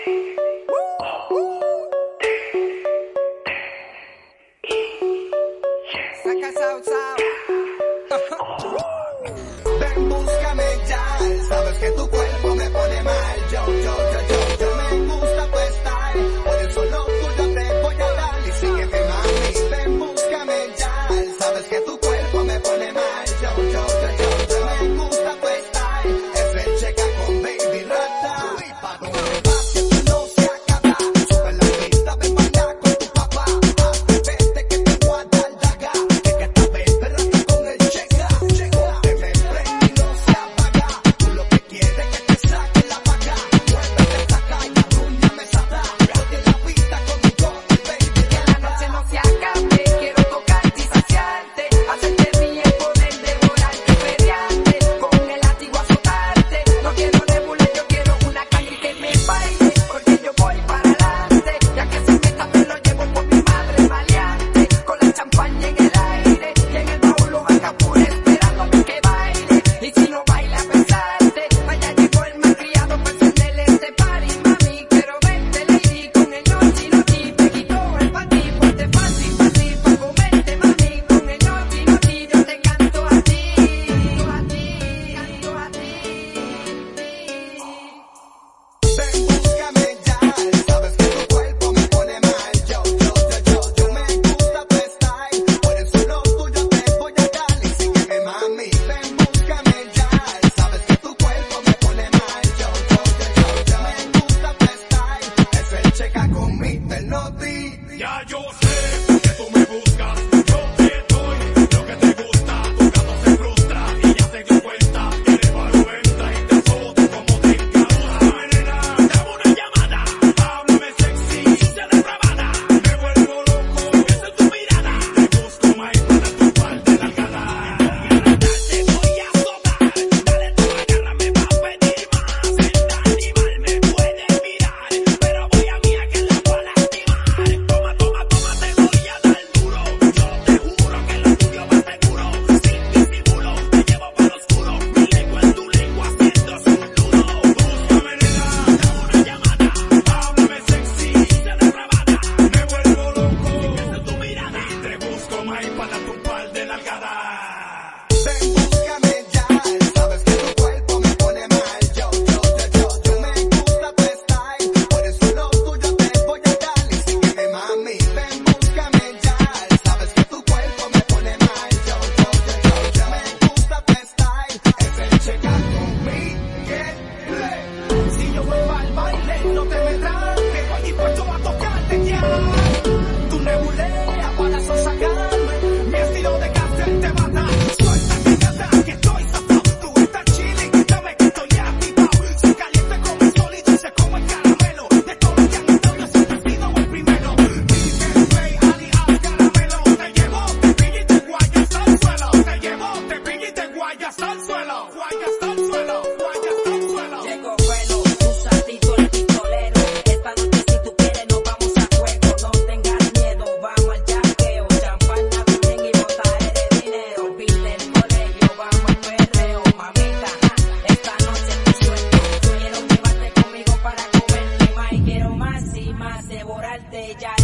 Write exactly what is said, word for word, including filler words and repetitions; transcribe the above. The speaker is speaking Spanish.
Saca Southside. Ven, búscame ya, sabes que tu cuerpo me pone mal. Yo, yo, yo, yo, yo me gusta tu style, por eso lo tuyo te voy a dar y sígueme, mami. Ven, búscame ya, sabes que tu cuerpo me pone mal. Yo, yo, yo, yo, yo me gusta tu style, es el checa con Baby Rata. Y pa' donde vas que esto no se acaba, sube la pista, ven bailar con tu papá. Vete que te voy a dar daga, que que esta vez perrata con el checa. Te me prende y no se apaga, tú lo que quieres que te saque la vaca. Muévete, saca y arruñame esa da, ponte la pista conmigo, baby. Que la noche no se acabe, quiero tocarte y saciarte, hacerte bien, poder devorarte, pelearte, con el látigo azotarte. No quiero nebula, yo quiero una calle que me baile, porque yo voy para adelante, ya que se meta me lo llevo por mi madre maleante, con la champaña en el aire, y en el baúl lo van Capur esperándome que baile, y si no baila pensarte, allá llegó el malcriado para encenderle este party, mami, quiero verte lady, con el noti noti, te quito el pati, ponte fácil, fácil, pa' comerte, mami, con el noti noti, yo te canto a ti, canto a ti, canto a ti. Ven, búscame ya, sabes que tu cuerpo me pone mal. Yo, yo, yo, yo, yo me gusta tu style, por eso lo tuyo te voy a dar y sígueme, mami. Ven, búscame ya, sabes que tu cuerpo me pone mal. Yo, yo, yo, yo, yo me gusta tu style, es el checa con mi melody. Ya yo sé que tú me buscas, yo te doy lo que te gusta, tu gato se frustra y ya se dio cuenta, eres varuenta y te azoto como te encanta. Nena, dame una llamada, háblame sexy, sucia depravada, me vuelvo loco, esa es tu mirada, te busco más para tu par de largada. Te voy a azotar, dale tú agárrame pa' pedir más, el animal me puede mirar, pero voy a mí a que la voy a lastimar. Toma, toma, toma, te voy a dar duro, yo te juro que lo tuyo va seguro, sin disimulo, te llevo para lo oscuro, mi lengua en tu lengua haciendo su nudo. Búscame nena, dame una llamada, háblame sexy, sucia depravada, me vuelvo loco, esa es tu mirada, te busco más para tu par de largada. Ven, búscame ya, sabes que tu cuerpo me pone mal. Yo, yo, yo, yo, yo me gusta tu style, por eso lo tuyo te voy a dar y sígueme, mami. Ven, búscame ya, sabes que tu cuerpo me pone mal. Yo, yo, yo, yo, yo me gusta tu style, es el checa con mi Miguel. Si yo vuelvo al baile, no te me tranques, estoy dispuesto a tocarte ya. Tu nebulea para sonsacarme, mi estilo de cárcel te mata. Suelta que canta, que estoy zafado, tú estás chilling, dame que estoy activado. Soy caliente como el sol y dulce como el caramelo. De todos los que han estado, yo siempre he sido el primero. Dice Rey, alias Caramelo, te llevo, te pillo y te guayas al suelo. Te llevo, te pillo y te guayas al suelo. Guayas al suelo, guayas al suelo. Llegó bueno, tu saltito el pistolero, esta noche si tú quieres nos vamos a juego, no tengas miedo, vamos al yaqueo, champaña, bien y botadera de dinero, pide el colegio, vamos al perreo, mamita, esta noche te suelto, quiero llevarte conmigo para comerte más y quiero más y más, devorarte ya